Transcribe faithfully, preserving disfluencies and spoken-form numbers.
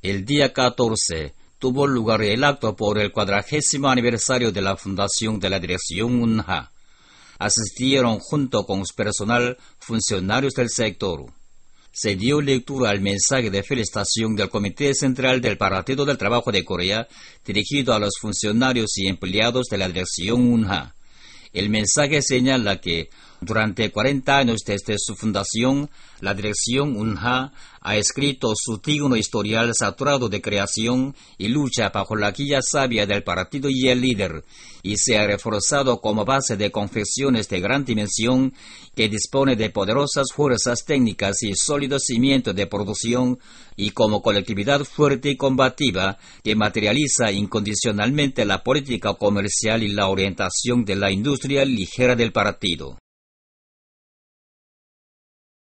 El día catorce tuvo lugar el acto por el cuadragésimo aniversario de la fundación de la Dirección UNJA. Asistieron junto con su personal funcionarios del sector. Se dio lectura al mensaje de felicitación del Comité Central del Partido del Trabajo de Corea, dirigido a los funcionarios y empleados de la Dirección UNJA. El mensaje señala que, durante cuarenta años desde su fundación, la Dirección UNJA ha escrito su digno historial saturado de creación y lucha bajo la guía sabia del partido y el líder, y se ha reforzado como base de confecciones de gran dimensión que dispone de poderosas fuerzas técnicas y sólido cimiento de producción, y como colectividad fuerte y combativa que materializa incondicionalmente la política comercial y la orientación de la industria ligera del partido.